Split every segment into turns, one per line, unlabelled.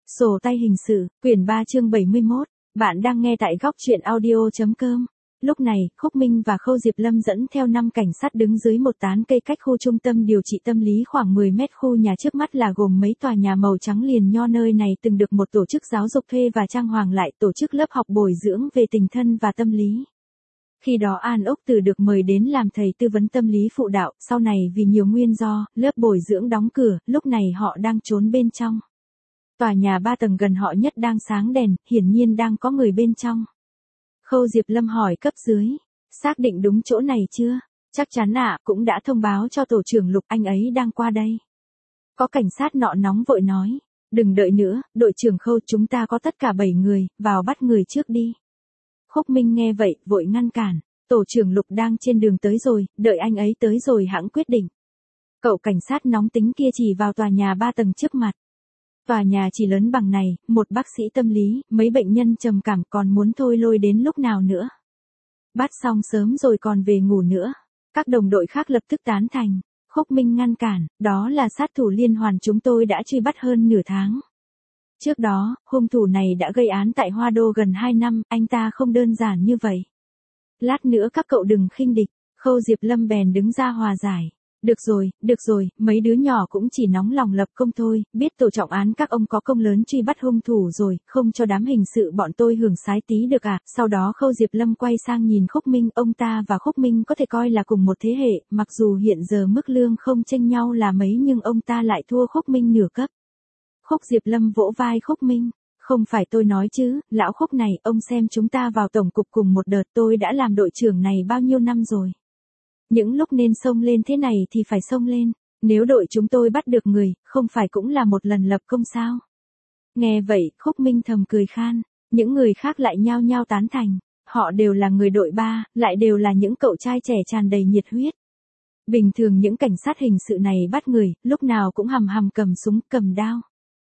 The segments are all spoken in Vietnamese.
Sổ tay hình sự, quyển 3 chương 71, bạn đang nghe tại góc truyện audio.com. Lúc này, Khúc Minh và Khâu Diệp Lâm dẫn theo 5 cảnh sát đứng dưới một tán cây cách khu trung tâm điều trị tâm lý khoảng 10 mét. Khu nhà trước mắt là gồm mấy tòa nhà màu trắng liền nho. Nơi này từng được một tổ chức giáo dục thuê và trang hoàng lại, tổ chức lớp học bồi dưỡng về tình thân và tâm lý. Khi đó An Ốc Từ được mời đến làm thầy tư vấn tâm lý phụ đạo, sau này vì nhiều nguyên do, lớp bồi dưỡng đóng cửa, lúc này họ đang trốn bên trong. Tòa nhà 3 tầng gần họ nhất đang sáng đèn, hiển nhiên đang có người bên trong. Khâu Diệp Lâm hỏi cấp dưới, xác định đúng chỗ này chưa? Chắc chắn ạ, cũng đã thông báo cho tổ trưởng Lục, anh ấy đang qua đây. Có cảnh sát nọ nóng vội nói, đừng đợi nữa, đội trưởng Khâu, chúng ta có tất cả 7 người, vào bắt người trước đi. Khúc Minh nghe vậy, vội ngăn cản, tổ trưởng Lục đang trên đường tới rồi, đợi anh ấy tới rồi hãng quyết định. Cậu cảnh sát nóng tính kia chỉ vào tòa nhà 3 tầng trước mặt. Tòa nhà chỉ lớn bằng này, một bác sĩ tâm lý, mấy bệnh nhân trầm cảm, còn muốn thôi lôi đến lúc nào nữa. Bắt xong sớm rồi còn về ngủ nữa. Các đồng đội khác lập tức tán thành. Khúc Minh ngăn cản, đó là sát thủ liên hoàn chúng tôi đã truy bắt hơn nửa tháng. Trước đó, hung thủ này đã gây án tại Hoa Đô gần 2 năm, anh ta không đơn giản như vậy. Lát nữa các cậu đừng khinh địch. Khâu Diệp Lâm bèn đứng ra hòa giải. Được rồi, mấy đứa nhỏ cũng chỉ nóng lòng lập công thôi, biết tổ trọng án các ông có công lớn truy bắt hung thủ rồi, không cho đám hình sự bọn tôi hưởng sái tí được à? Sau đó Khâu Diệp Lâm quay sang nhìn Khúc Minh, ông ta và Khúc Minh có thể coi là cùng một thế hệ, mặc dù hiện giờ mức lương không chênh nhau là mấy nhưng ông ta lại thua Khúc Minh nửa cấp. Khúc Diệp Lâm vỗ vai Khúc Minh, không phải tôi nói chứ, lão Khúc này, ông xem chúng ta vào tổng cục cùng một đợt, tôi đã làm đội trưởng này bao nhiêu năm rồi. Những lúc nên xông lên thế này thì phải xông lên, nếu đội chúng tôi bắt được người, không phải cũng là một lần lập công sao? Nghe vậy, Khúc Minh thầm cười khan, những người khác lại nhao nhao tán thành, họ đều là người đội 3, lại đều là những cậu trai trẻ tràn đầy nhiệt huyết. Bình thường những cảnh sát hình sự này bắt người, lúc nào cũng hầm hầm cầm súng, cầm đao.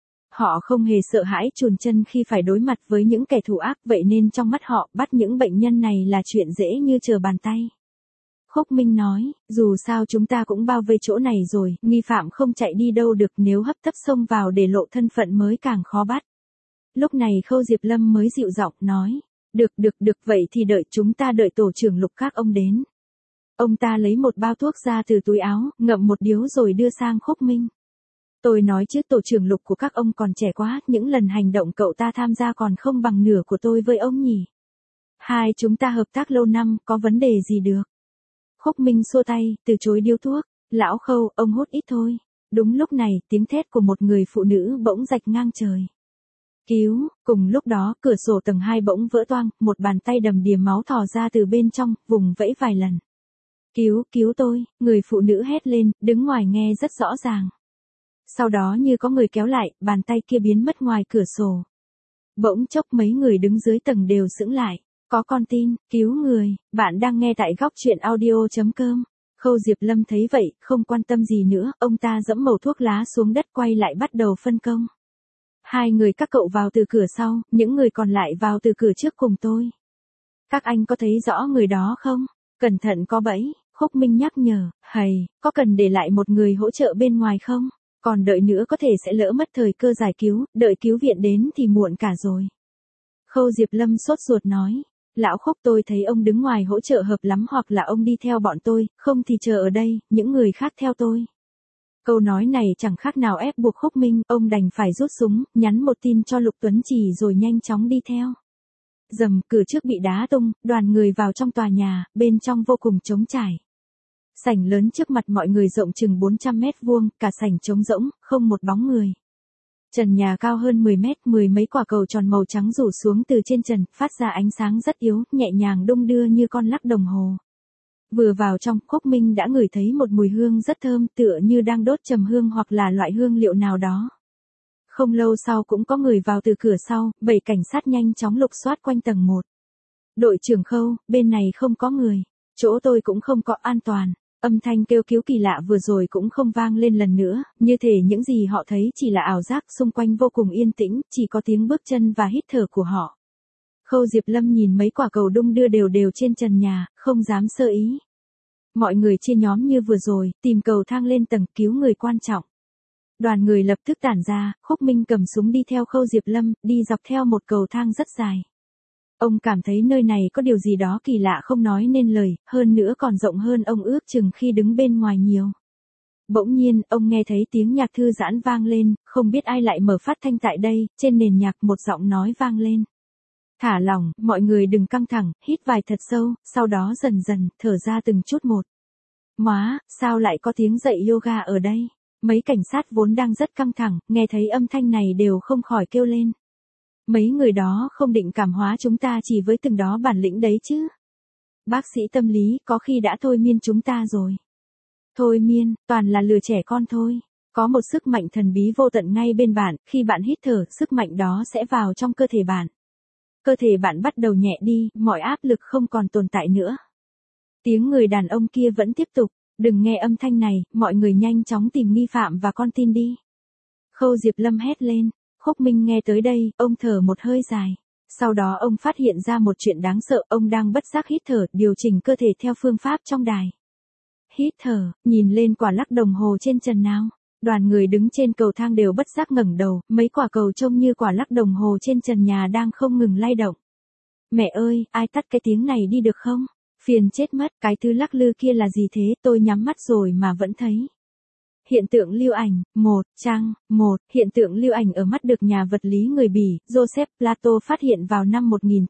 Họ không hề sợ hãi chùn chân khi phải đối mặt với những kẻ thù ác, vậy nên trong mắt họ, bắt những bệnh nhân này là chuyện dễ như trở bàn tay. Khúc Minh nói, dù sao chúng ta cũng bao vây chỗ này rồi, nghi phạm không chạy đi đâu được, nếu hấp tấp xông vào để lộ thân phận mới càng khó bắt. Lúc này Khâu Diệp Lâm mới dịu giọng nói, được, vậy thì chúng ta đợi tổ trưởng Lục các ông đến. Ông ta lấy một bao thuốc ra từ túi áo, ngậm một điếu rồi đưa sang Khúc Minh. Tôi nói chứ tổ trưởng Lục của các ông còn trẻ quá, những lần hành động cậu ta tham gia còn không bằng nửa của tôi với ông nhỉ. Hai chúng ta hợp tác lâu năm, có vấn đề gì được. Khúc Minh xua tay, từ chối điếu thuốc, lão Khâu, ông hút ít thôi. Đúng lúc này, tiếng thét của một người phụ nữ bỗng rạch ngang trời. Cứu, cùng lúc đó, cửa sổ tầng 2 bỗng vỡ toang, một bàn tay đầm đìa máu thò ra từ bên trong, vùng vẫy vài lần. Cứu tôi, người phụ nữ hét lên, đứng ngoài nghe rất rõ ràng. Sau đó như có người kéo lại, bàn tay kia biến mất ngoài cửa sổ. Bỗng chốc mấy người đứng dưới tầng đều sững lại. Có con tin, cứu người, bạn đang nghe tại góc truyện audio.com. Khâu Diệp Lâm thấy vậy, không quan tâm gì nữa, ông ta giẫm mẩu thuốc lá xuống đất quay lại bắt đầu phân công. Hai người các cậu vào từ cửa sau, những người còn lại vào từ cửa trước cùng tôi. Các anh có thấy rõ người đó không? Cẩn thận có bẫy, Khúc Minh nhắc nhở, có cần để lại một người hỗ trợ bên ngoài không? Còn đợi nữa có thể sẽ lỡ mất thời cơ giải cứu, đợi cứu viện đến thì muộn cả rồi. Khâu Diệp Lâm sốt ruột nói. Lão Khúc, tôi thấy ông đứng ngoài hỗ trợ hợp lắm, hoặc là ông đi theo bọn tôi, không thì chờ ở đây, những người khác theo tôi. Câu nói này chẳng khác nào ép buộc Khúc Minh, ông đành phải rút súng, nhắn một tin cho Lục Tuấn Trì rồi nhanh chóng đi theo. Rầm, cửa trước bị đá tung, đoàn người vào trong tòa nhà, bên trong vô cùng trống trải. Sảnh lớn trước mặt mọi người rộng chừng 400 mét vuông, cả sảnh trống rỗng, không một bóng người. Trần nhà cao hơn 10 mét, mười mấy quả cầu tròn màu trắng rủ xuống từ trên trần, phát ra ánh sáng rất yếu, nhẹ nhàng đung đưa như con lắc đồng hồ. Vừa vào trong, Khúc Minh đã ngửi thấy một mùi hương rất thơm, tựa như đang đốt trầm hương hoặc là loại hương liệu nào đó. Không lâu sau cũng có người vào từ cửa sau, 7 cảnh sát nhanh chóng lục soát quanh tầng 1. Đội trưởng Khâu, bên này không có người, chỗ tôi cũng không có, an toàn. Âm thanh kêu cứu kỳ lạ vừa rồi cũng không vang lên lần nữa, như thể những gì họ thấy chỉ là ảo giác, xung quanh vô cùng yên tĩnh, chỉ có tiếng bước chân và hít thở của họ. Khâu Diệp Lâm nhìn mấy quả cầu đung đưa đều trên trần nhà, không dám sơ ý. Mọi người chia nhóm như vừa rồi, tìm cầu thang lên tầng cứu người quan trọng. Đoàn người lập tức tản ra, Khúc Minh cầm súng đi theo Khâu Diệp Lâm, đi dọc theo một cầu thang rất dài. Ông cảm thấy nơi này có điều gì đó kỳ lạ không nói nên lời, hơn nữa còn rộng hơn ông ước chừng khi đứng bên ngoài nhiều. Bỗng nhiên, ông nghe thấy tiếng nhạc thư giãn vang lên, không biết ai lại mở phát thanh tại đây, trên nền nhạc một giọng nói vang lên. Thả lỏng, mọi người đừng căng thẳng, hít vài thật sâu, sau đó dần dần, thở ra từng chút một. Móa, sao lại có tiếng dạy yoga ở đây? Mấy cảnh sát vốn đang rất căng thẳng, nghe thấy âm thanh này đều không khỏi kêu lên. Mấy người đó không định cảm hóa chúng ta chỉ với từng đó bản lĩnh đấy chứ. Bác sĩ tâm lý có khi đã thôi miên chúng ta rồi. Thôi miên, toàn là lừa trẻ con thôi. Có một sức mạnh thần bí vô tận ngay bên bạn, khi bạn hít thở, sức mạnh đó sẽ vào trong cơ thể bạn. Cơ thể bạn bắt đầu nhẹ đi, mọi áp lực không còn tồn tại nữa. Tiếng người đàn ông kia vẫn tiếp tục, đừng nghe âm thanh này, mọi người nhanh chóng tìm nghi phạm và con tin đi. Khâu Diệp Lâm hét lên, Khúc Minh nghe tới đây, ông thở một hơi dài. Sau đó ông phát hiện ra một chuyện đáng sợ, ông đang bất giác hít thở, điều chỉnh cơ thể theo phương pháp trong đài. Hít thở, nhìn lên quả lắc đồng hồ trên trần nào. Đoàn người đứng trên cầu thang đều bất giác ngẩng đầu, mấy quả cầu trông như quả lắc đồng hồ trên trần nhà đang không ngừng lay động. Mẹ ơi, ai tắt cái tiếng này đi được không? Phiền chết mất, cái thứ lắc lư kia là gì thế, tôi nhắm mắt rồi mà vẫn thấy. Hiện tượng lưu ảnh, 1, hiện tượng lưu ảnh ở mắt được nhà vật lý người Bỉ, Joseph Plato phát hiện vào năm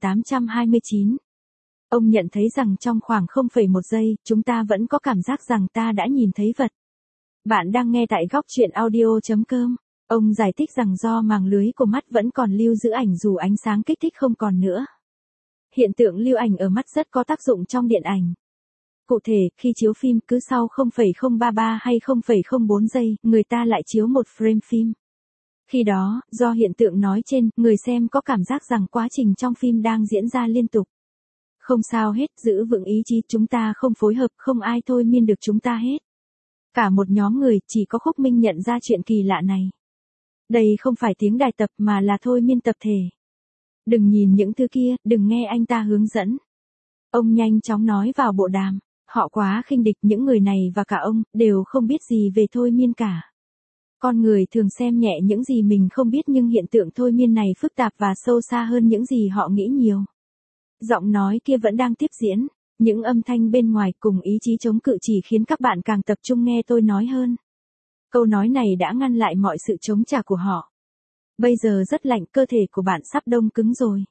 1829. Ông nhận thấy rằng trong khoảng 0,1 giây, chúng ta vẫn có cảm giác rằng ta đã nhìn thấy vật. Bạn đang nghe tại góc truyện audio.com. Ông giải thích rằng do màng lưới của mắt vẫn còn lưu giữ ảnh dù ánh sáng kích thích không còn nữa. Hiện tượng lưu ảnh ở mắt rất có tác dụng trong điện ảnh. Cụ thể, khi chiếu phim cứ sau 0,033 hay 0,04 giây, người ta lại chiếu một frame phim. Khi đó, do hiện tượng nói trên, người xem có cảm giác rằng quá trình trong phim đang diễn ra liên tục. Không sao hết, giữ vững ý chí, chúng ta không phối hợp, không ai thôi miên được chúng ta hết. Cả một nhóm người, chỉ có Khúc Minh nhận ra chuyện kỳ lạ này. Đây không phải tiếng đài tập mà là thôi miên tập thể. Đừng nhìn những thứ kia, đừng nghe anh ta hướng dẫn. Ông nhanh chóng nói vào bộ đàm, họ quá khinh địch, những người này và cả ông, đều không biết gì về thôi miên cả. Con người thường xem nhẹ những gì mình không biết nhưng hiện tượng thôi miên này phức tạp và sâu xa hơn những gì họ nghĩ nhiều. Giọng nói kia vẫn đang tiếp diễn, những âm thanh bên ngoài cùng ý chí chống cự chỉ khiến các bạn càng tập trung nghe tôi nói hơn. Câu nói này đã ngăn lại mọi sự chống trả của họ. Bây giờ rất lạnh, cơ thể của bạn sắp đông cứng rồi.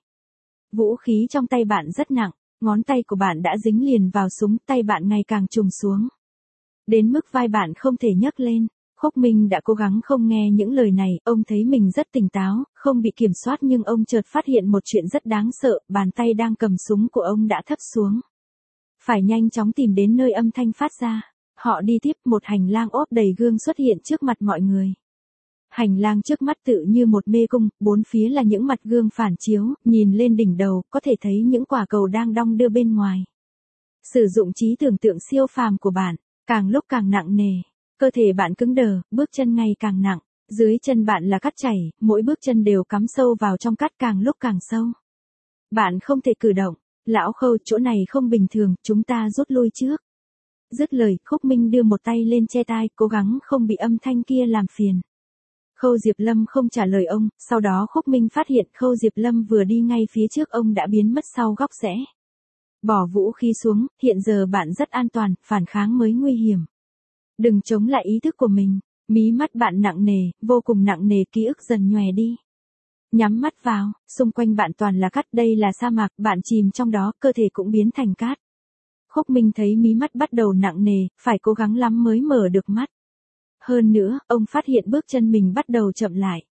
Vũ khí trong tay bạn rất nặng, ngón tay của bạn đã dính liền vào súng, tay bạn ngày càng trùng xuống. Đến mức vai bạn không thể nhấc lên. Khúc Minh đã cố gắng không nghe những lời này, ông thấy mình rất tỉnh táo, không bị kiểm soát nhưng ông chợt phát hiện một chuyện rất đáng sợ, bàn tay đang cầm súng của ông đã thấp xuống. Phải nhanh chóng tìm đến nơi âm thanh phát ra. Họ đi tiếp, một hành lang ốp đầy gương xuất hiện trước mặt mọi người. Hành lang trước mắt tự như một mê cung, bốn phía là những mặt gương phản chiếu, nhìn lên đỉnh đầu, có thể thấy những quả cầu đang đong đưa bên ngoài. Sử dụng trí tưởng tượng siêu phàm của bạn, càng lúc càng nặng nề. Cơ thể bạn cứng đờ, bước chân ngày càng nặng. Dưới chân bạn là cát chảy, mỗi bước chân đều cắm sâu vào trong cát càng lúc càng sâu. Bạn không thể cử động. Lão Khâu, chỗ này không bình thường, chúng ta rút lui trước. Dứt lời, Khúc Minh đưa một tay lên che tai, cố gắng không bị âm thanh kia làm phiền. Khâu Diệp Lâm không trả lời ông, sau đó Khúc Minh phát hiện Khâu Diệp Lâm vừa đi ngay phía trước ông đã biến mất sau góc rẽ. Bỏ vũ khí xuống, hiện giờ bạn rất an toàn, phản kháng mới nguy hiểm. Đừng chống lại ý thức của mình, mí mắt bạn nặng nề, vô cùng nặng nề, ký ức dần nhòe đi. Nhắm mắt vào, xung quanh bạn toàn là cát, đây là sa mạc, bạn chìm trong đó, cơ thể cũng biến thành cát. Khúc Minh thấy mí mắt bắt đầu nặng nề, phải cố gắng lắm mới mở được mắt. Hơn nữa, ông phát hiện bước chân mình bắt đầu chậm lại.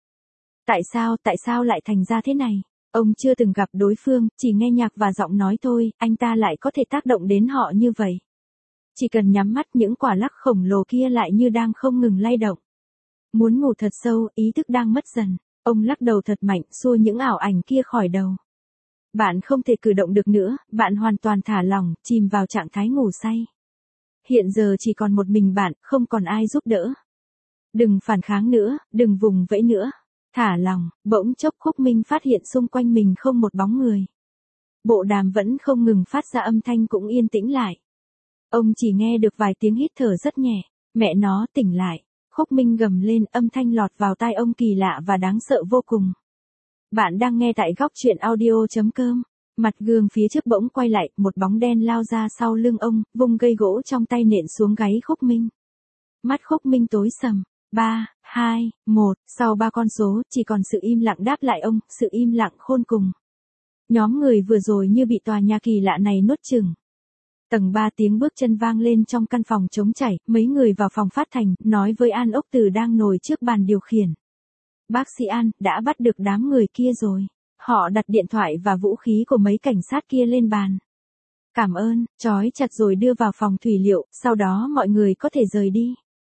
Tại sao lại thành ra thế này? Ông chưa từng gặp đối phương, chỉ nghe nhạc và giọng nói thôi, anh ta lại có thể tác động đến họ như vậy. Chỉ cần nhắm mắt những quả lắc khổng lồ kia lại như đang không ngừng lay động. Muốn ngủ thật sâu, ý thức đang mất dần. Ông lắc đầu thật mạnh, xua những ảo ảnh kia khỏi đầu. Bạn không thể cử động được nữa, bạn hoàn toàn thả lỏng, chìm vào trạng thái ngủ say. Hiện giờ chỉ còn một mình bạn, không còn ai giúp đỡ. Đừng phản kháng nữa, đừng vùng vẫy nữa. Thả lỏng, bỗng chốc Khúc Minh phát hiện xung quanh mình không một bóng người. Bộ đàm vẫn không ngừng phát ra âm thanh cũng yên tĩnh lại. Ông chỉ nghe được vài tiếng hít thở rất nhẹ, mẹ nó tỉnh lại. Khúc Minh gầm lên, âm thanh lọt vào tai ông kỳ lạ và đáng sợ vô cùng. Bạn đang nghe tại góc chuyện audio.com. Mặt gương phía trước bỗng quay lại, một bóng đen lao ra sau lưng ông, vung cây gỗ trong tay nện xuống gáy Khúc Minh. Mắt Khúc Minh tối sầm. 3, 2, 1, sau 3 con số, chỉ còn sự im lặng đáp lại ông, sự im lặng khôn cùng. Nhóm người vừa rồi như bị tòa nhà kỳ lạ này nuốt chửng. Tầng 3 tiếng bước chân vang lên trong căn phòng trống trải, mấy người vào phòng phát thanh, nói với An Ốc Từ đang ngồi trước bàn điều khiển. Bác sĩ An, đã bắt được đám người kia rồi. Họ đặt điện thoại và vũ khí của mấy cảnh sát kia lên bàn. Cảm ơn, trói chặt rồi đưa vào phòng thủy liệu, sau đó mọi người có thể rời đi.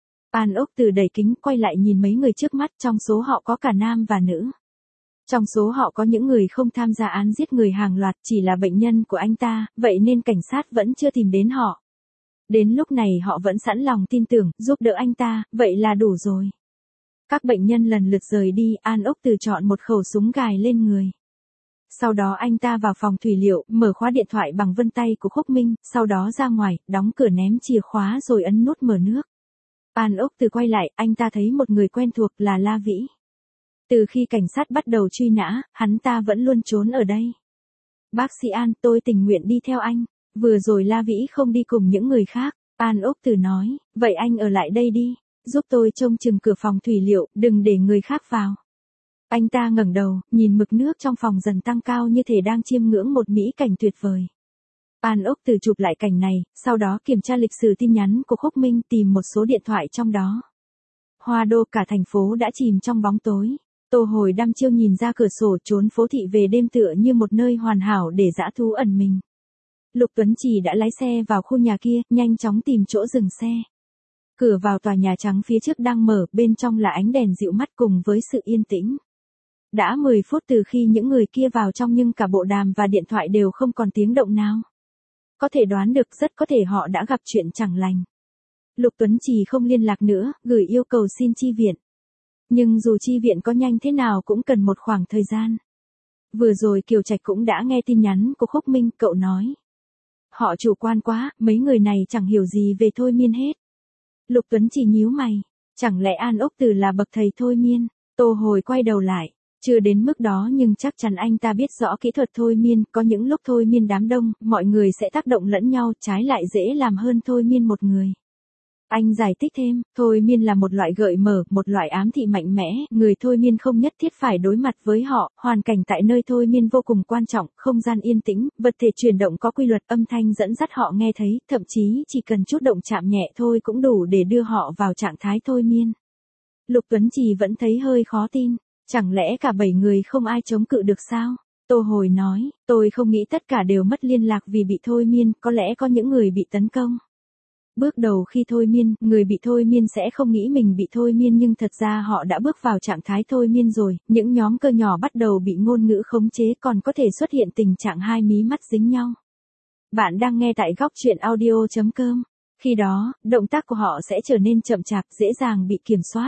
An Ốc Từ đẩy kính quay lại nhìn mấy người trước mắt, trong số họ có cả nam và nữ. Trong số họ có những người không tham gia án giết người hàng loạt, chỉ là bệnh nhân của anh ta, vậy nên cảnh sát vẫn chưa tìm đến họ. Đến lúc này họ vẫn sẵn lòng tin tưởng, giúp đỡ anh ta, vậy là đủ rồi. Các bệnh nhân lần lượt rời đi, An Ốc Từ chọn một khẩu súng gài lên người. Sau đó anh ta vào phòng thủy liệu, mở khóa điện thoại bằng vân tay của Khúc Minh, sau đó ra ngoài, đóng cửa ném chìa khóa rồi ấn nút mở nước. An Ốc Từ quay lại, anh ta thấy một người quen thuộc là La Vĩ. Từ khi cảnh sát bắt đầu truy nã, hắn ta vẫn luôn trốn ở đây. Bác sĩ An, tôi tình nguyện đi theo anh. Vừa rồi La Vĩ không đi cùng những người khác. An Ốc Từ nói, vậy anh ở lại đây đi. Giúp tôi trông chừng cửa phòng thủy liệu, đừng để người khác vào. Anh ta ngẩng đầu, nhìn mực nước trong phòng dần tăng cao như thể đang chiêm ngưỡng một mỹ cảnh tuyệt vời. An Ốc Từ chụp lại cảnh này, sau đó kiểm tra lịch sử tin nhắn của Khúc Minh, tìm một số điện thoại trong đó. Hoa Đô, cả thành phố đã chìm trong bóng tối. Tô Hồi đăm chiêu nhìn ra cửa sổ, trốn phố thị về đêm tựa như một nơi hoàn hảo để dã thú ẩn mình. Lục Tuấn Trì đã lái xe vào khu nhà kia, nhanh chóng tìm chỗ dừng xe. Cửa vào tòa nhà trắng phía trước đang mở, bên trong là ánh đèn dịu mắt cùng với sự yên tĩnh. Đã 10 phút từ khi những người kia vào trong nhưng cả bộ đàm và điện thoại đều không còn tiếng động nào. Có thể đoán được, rất có thể họ đã gặp chuyện chẳng lành. Lục Tuấn Trì không liên lạc nữa, gửi yêu cầu xin chi viện. Nhưng dù chi viện có nhanh thế nào cũng cần một khoảng thời gian. Vừa rồi Kiều Trạch cũng đã nghe tin nhắn của Khúc Minh, cậu nói. Họ chủ quan quá, mấy người này chẳng hiểu gì về thôi miên hết. Lục Tuấn Trì nhíu mày, chẳng lẽ An Ốc Từ là bậc thầy thôi miên? Tô Hồi quay đầu lại, chưa đến mức đó nhưng chắc chắn anh ta biết rõ kỹ thuật thôi miên, có những lúc thôi miên đám đông, mọi người sẽ tác động lẫn nhau, trái lại dễ làm hơn thôi miên một người. Anh giải thích thêm, thôi miên là một loại gợi mở, một loại ám thị mạnh mẽ, người thôi miên không nhất thiết phải đối mặt với họ, hoàn cảnh tại nơi thôi miên vô cùng quan trọng, không gian yên tĩnh, vật thể chuyển động có quy luật, âm thanh dẫn dắt họ nghe thấy, thậm chí chỉ cần chút động chạm nhẹ thôi cũng đủ để đưa họ vào trạng thái thôi miên. Lục Tuấn Trì vẫn thấy hơi khó tin, chẳng lẽ cả 7 người không ai chống cự được sao? Tô Hồi nói, tôi không nghĩ tất cả đều mất liên lạc vì bị thôi miên, có lẽ có những người bị tấn công. Bước đầu khi thôi miên, người bị thôi miên sẽ không nghĩ mình bị thôi miên nhưng thật ra họ đã bước vào trạng thái thôi miên rồi, những nhóm cơ nhỏ bắt đầu bị ngôn ngữ khống chế, còn có thể xuất hiện tình trạng hai mí mắt dính nhau. Bạn đang nghe tại góc chuyện audio.com. Khi đó, động tác của họ sẽ trở nên chậm chạp, dễ dàng bị kiểm soát.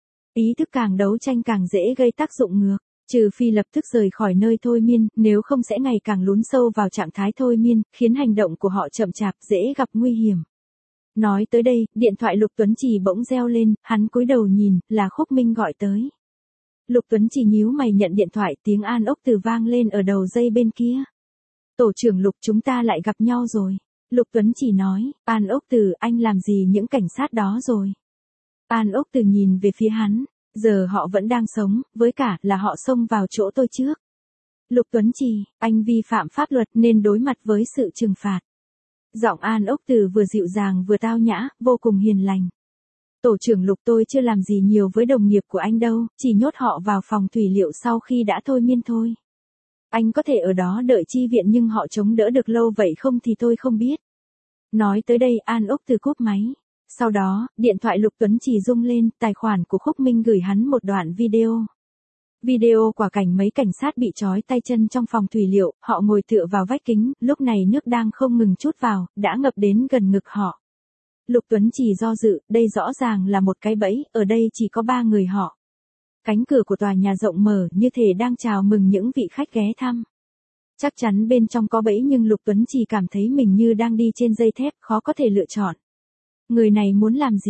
Ý thức càng đấu tranh càng dễ gây tác dụng ngược. Trừ phi lập tức rời khỏi nơi thôi miên, nếu không sẽ ngày càng lún sâu vào trạng thái thôi miên, khiến hành động của họ chậm chạp, dễ gặp nguy hiểm. Nói tới đây, điện thoại Lục Tuấn Trì bỗng reo lên, hắn cúi đầu nhìn, là Khúc Minh gọi tới. Lục Tuấn Trì nhíu mày nhận điện thoại, tiếng An Ốc Từ vang lên ở đầu dây bên kia. Tổ trưởng Lục, chúng ta lại gặp nhau rồi. Lục Tuấn Trì nói, An Ốc Từ, anh làm gì những cảnh sát đó rồi? An Ốc Từ nhìn về phía hắn, giờ họ vẫn đang sống, với cả là họ xông vào chỗ tôi trước. Lục Tuấn Trì, anh vi phạm pháp luật nên đối mặt với sự trừng phạt. Giọng An Ốc Từ vừa dịu dàng vừa tao nhã, vô cùng hiền lành. Tổ trưởng Lục, tôi chưa làm gì nhiều với đồng nghiệp của anh đâu, chỉ nhốt họ vào phòng thủy liệu sau khi đã thôi miên thôi. Anh có thể ở đó đợi chi viện nhưng họ chống đỡ được lâu vậy không thì tôi không biết. Nói tới đây An Ốc Từ cúp máy. Sau đó, điện thoại Lục Tuấn Trì rung lên, tài khoản của Khúc Minh gửi hắn một đoạn video. Video quả cảnh mấy cảnh sát bị trói tay chân trong phòng thủy liệu, họ ngồi tựa vào vách kính, lúc này nước đang không ngừng trút vào, đã ngập đến gần ngực họ. Lục Tuấn Trì do dự, đây rõ ràng là một cái bẫy, ở đây chỉ có 3 người họ. Cánh cửa của tòa nhà rộng mở như thể đang chào mừng những vị khách ghé thăm. Chắc chắn bên trong có bẫy nhưng Lục Tuấn Trì cảm thấy mình như đang đi trên dây thép, khó có thể lựa chọn. Người này muốn làm gì?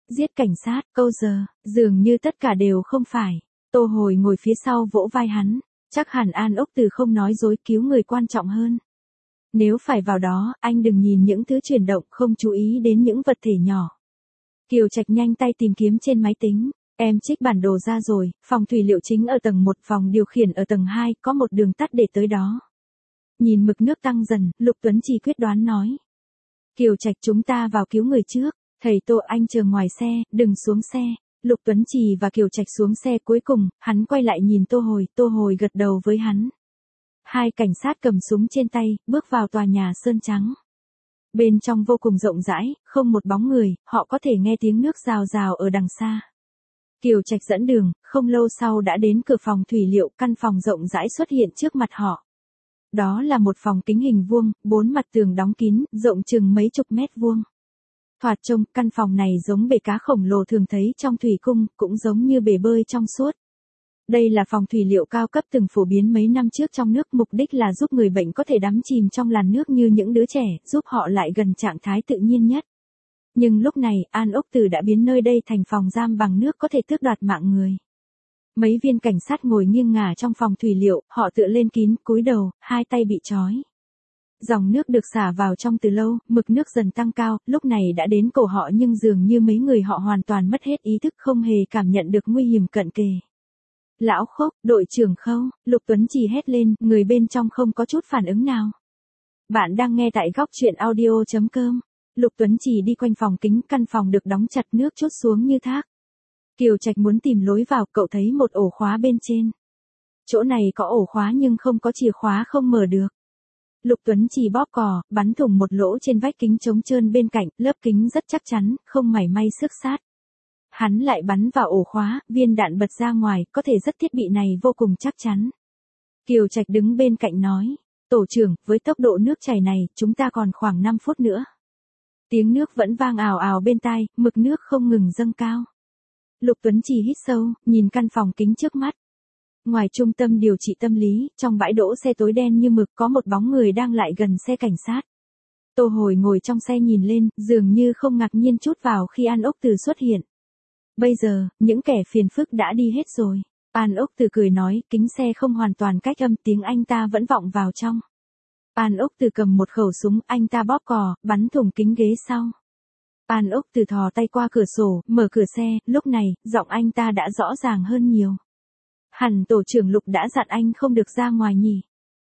Giết cảnh sát, câu giờ, dường như tất cả đều không phải. Tô Hồi ngồi phía sau vỗ vai hắn, chắc hẳn An Ốc Từ không nói dối, cứu người quan trọng hơn. Nếu phải vào đó, anh đừng nhìn những thứ chuyển động, không chú ý đến những vật thể nhỏ. Kiều Trạch nhanh tay tìm kiếm trên máy tính. Em trích bản đồ ra rồi, phòng thủy liệu chính ở tầng 1, phòng điều khiển ở tầng 2, có một đường tắt để tới đó. Nhìn mực nước tăng dần, Lục Tuấn Trì quyết đoán nói. Kiều Trạch, chúng ta vào cứu người trước. Thầy Tô, anh chờ ngoài xe, đừng xuống xe. Lục Tuấn Trì và Kiều Trạch xuống xe, cuối cùng, hắn quay lại nhìn Tô Hồi gật đầu với hắn. Hai cảnh sát cầm súng trên tay, bước vào tòa nhà sơn trắng. Bên trong vô cùng rộng rãi, không một bóng người, họ có thể nghe tiếng nước rào rào ở đằng xa. Kiều Trạch dẫn đường, không lâu sau đã đến cửa phòng thủy liệu, căn phòng rộng rãi xuất hiện trước mặt họ. Đó là một phòng kính hình vuông, 4 mặt tường đóng kín, rộng chừng mấy chục mét vuông. Thoạt trông, căn phòng này giống bể cá khổng lồ thường thấy trong thủy cung, cũng giống như bể bơi trong suốt. Đây là phòng thủy liệu cao cấp từng phổ biến mấy năm trước trong nước, mục đích là giúp người bệnh có thể đắm chìm trong làn nước như những đứa trẻ, giúp họ lại gần trạng thái tự nhiên nhất. Nhưng lúc này, An Ốc Từ đã biến nơi đây thành phòng giam bằng nước có thể tước đoạt mạng người. Mấy viên cảnh sát ngồi nghiêng ngả trong phòng thủy liệu, họ tựa lên kín, cúi đầu, hai tay bị trói. Dòng nước được xả vào trong từ lâu, mực nước dần tăng cao, lúc này đã đến cổ họ nhưng dường như mấy người họ hoàn toàn mất hết ý thức, không hề cảm nhận được nguy hiểm cận kề. Lão Khốc, đội trưởng Khâu, Lục Tuấn Trì hét lên, người bên trong không có chút phản ứng nào. Bạn đang nghe tại góc truyện audio.com. Lục Tuấn Trì đi quanh phòng kính, căn phòng được đóng chặt, nước trút xuống như thác. Kiều Trạch muốn tìm lối vào, cậu thấy một ổ khóa bên trên. Chỗ này có ổ khóa nhưng không có chìa khóa, không mở được. Lục Tuấn Trì bóp cò, bắn thủng một lỗ trên vách kính trống trơn bên cạnh, lớp kính rất chắc chắn, không mảy may xước sát. Hắn lại bắn vào ổ khóa, viên đạn bật ra ngoài, có thể rất thiết bị này vô cùng chắc chắn. Kiều Trạch đứng bên cạnh nói, tổ trưởng, với tốc độ nước chảy này, chúng ta còn khoảng 5 phút nữa. Tiếng nước vẫn vang ào ào bên tai, mực nước không ngừng dâng cao. Lục Tuấn Trì hít sâu, nhìn căn phòng kính trước mắt. Ngoài trung tâm điều trị tâm lý, trong bãi đỗ xe tối đen như mực có một bóng người đang lại gần xe cảnh sát. Tô Hồi ngồi trong xe nhìn lên, dường như không ngạc nhiên chút vào khi An Ốc Từ xuất hiện. Bây giờ, những kẻ phiền phức đã đi hết rồi. An Ốc Từ cười nói, kính xe không hoàn toàn cách âm, tiếng anh ta vẫn vọng vào trong. An Ốc Từ cầm một khẩu súng, anh ta bóp cò, bắn thủng kính ghế sau. An Ốc Từ thò tay qua cửa sổ, mở cửa xe, lúc này, giọng anh ta đã rõ ràng hơn nhiều. Hẳn tổ trưởng Lục đã dặn anh không được ra ngoài nhỉ.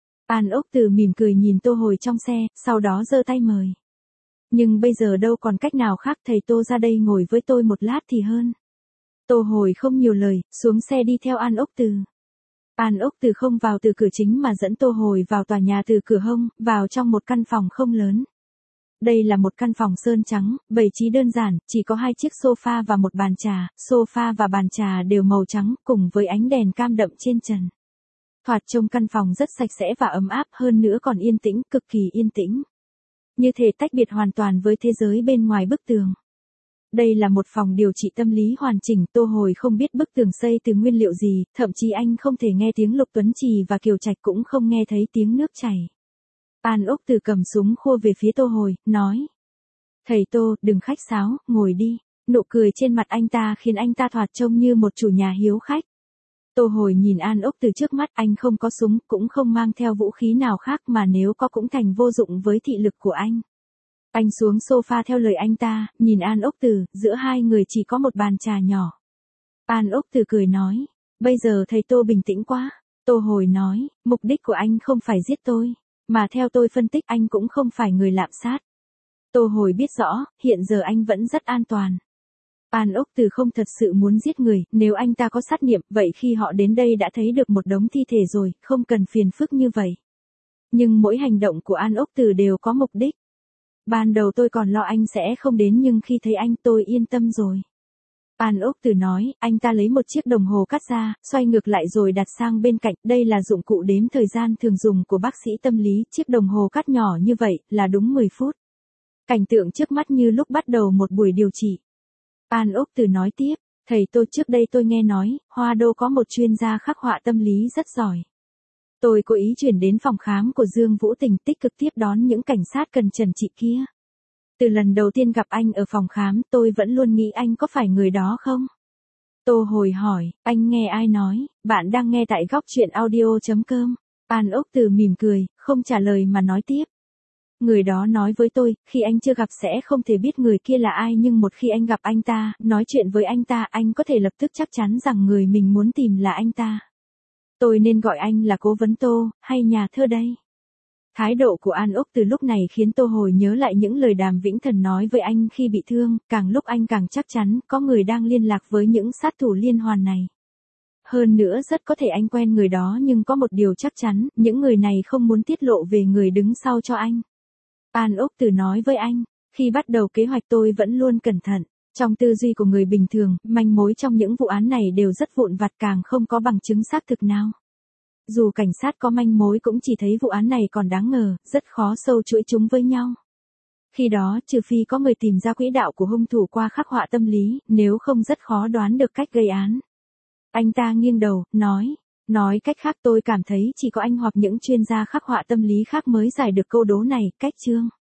An Ốc Từ mỉm cười nhìn Tô Hồi trong xe, sau đó giơ tay mời. Nhưng bây giờ đâu còn cách nào khác, thầy Tô ra đây ngồi với tôi một lát thì hơn. Tô Hồi không nhiều lời, xuống xe đi theo An Ốc Từ. An Ốc Từ không vào từ cửa chính mà dẫn Tô Hồi vào tòa nhà từ cửa hông, vào trong một căn phòng không lớn. Đây là một căn phòng sơn trắng, bày trí đơn giản, chỉ có 2 chiếc sofa và một bàn trà, sofa và bàn trà đều màu trắng, cùng với ánh đèn cam đậm trên trần. Thoạt trông căn phòng rất sạch sẽ và ấm áp, hơn nữa còn yên tĩnh, cực kỳ yên tĩnh. Như thể tách biệt hoàn toàn với thế giới bên ngoài bức tường. Đây là một phòng điều trị tâm lý hoàn chỉnh, Tô Hồi không biết bức tường xây từ nguyên liệu gì, thậm chí anh không thể nghe tiếng Lục Tuấn Trì và Kiều Trạch, cũng không nghe thấy tiếng nước chảy. An Ốc Từ cầm súng khua về phía Tô Hồi, nói. Thầy Tô, đừng khách sáo, ngồi đi. Nụ cười trên mặt anh ta khiến anh ta thoạt trông như một chủ nhà hiếu khách. Tô Hồi nhìn An Ốc Từ trước mắt, anh không có súng, cũng không mang theo vũ khí nào khác, mà nếu có cũng thành vô dụng với thị lực của anh. Anh xuống sofa theo lời anh ta, nhìn An Ốc Từ, giữa hai người chỉ có một bàn trà nhỏ. An Ốc Từ cười nói, bây giờ thầy Tô bình tĩnh quá. Tô Hồi nói, mục đích của anh không phải giết tôi, mà theo tôi phân tích anh cũng không phải người lạm sát. Tô Hồi biết rõ, hiện giờ anh vẫn rất an toàn. An Ốc Từ không thật sự muốn giết người, nếu anh ta có sát niệm, vậy khi họ đến đây đã thấy được một đống thi thể rồi, không cần phiền phức như vậy. Nhưng mỗi hành động của An Ốc Từ đều có mục đích. Ban đầu tôi còn lo anh sẽ không đến, nhưng khi thấy anh tôi yên tâm rồi. An Ốc Từ nói, anh ta lấy một chiếc đồng hồ cắt ra, xoay ngược lại rồi đặt sang bên cạnh, đây là dụng cụ đếm thời gian thường dùng của bác sĩ tâm lý, chiếc đồng hồ cắt nhỏ như vậy, là đúng 10 phút. Cảnh tượng trước mắt như lúc bắt đầu một buổi điều trị. An Ốc Từ nói tiếp, thầy Tô, trước đây tôi nghe nói, Hoa Đô có một chuyên gia khắc họa tâm lý rất giỏi. Tôi cố ý chuyển đến phòng khám của Dương Vũ Tình, tích cực tiếp đón những cảnh sát cần trần trị kia. Từ lần đầu tiên gặp anh ở phòng khám, tôi vẫn luôn nghĩ anh có phải người đó không? Tô Hồi hỏi, anh nghe ai nói, bạn đang nghe tại góc chuyện audio.com. An Ốc Từ mỉm cười, không trả lời mà nói tiếp. Người đó nói với tôi, khi anh chưa gặp sẽ không thể biết người kia là ai, nhưng một khi anh gặp anh ta, nói chuyện với anh ta, anh có thể lập tức chắc chắn rằng người mình muốn tìm là anh ta. Tôi nên gọi anh là cố vấn Tô, hay nhà thơ đây? Thái độ của An Ốc Từ lúc này khiến Tô Hồi nhớ lại những lời Đàm Vĩnh Thần nói với anh khi bị thương, càng lúc anh càng chắc chắn có người đang liên lạc với những sát thủ liên hoàn này. Hơn nữa rất có thể anh quen người đó, nhưng có một điều chắc chắn, những người này không muốn tiết lộ về người đứng sau cho anh. An Ốc Từ nói với anh, khi bắt đầu kế hoạch tôi vẫn luôn cẩn thận. Trong tư duy của người bình thường, manh mối trong những vụ án này đều rất vụn vặt, càng không có bằng chứng xác thực nào. Dù cảnh sát có manh mối cũng chỉ thấy vụ án này còn đáng ngờ, rất khó sâu chuỗi chúng với nhau. Khi đó, trừ phi có người tìm ra quỹ đạo của hung thủ qua khắc họa tâm lý, nếu không rất khó đoán được cách gây án. Anh ta nghiêng đầu, nói cách khác tôi cảm thấy chỉ có anh hoặc những chuyên gia khắc họa tâm lý khác mới giải được câu đố này, cách chương.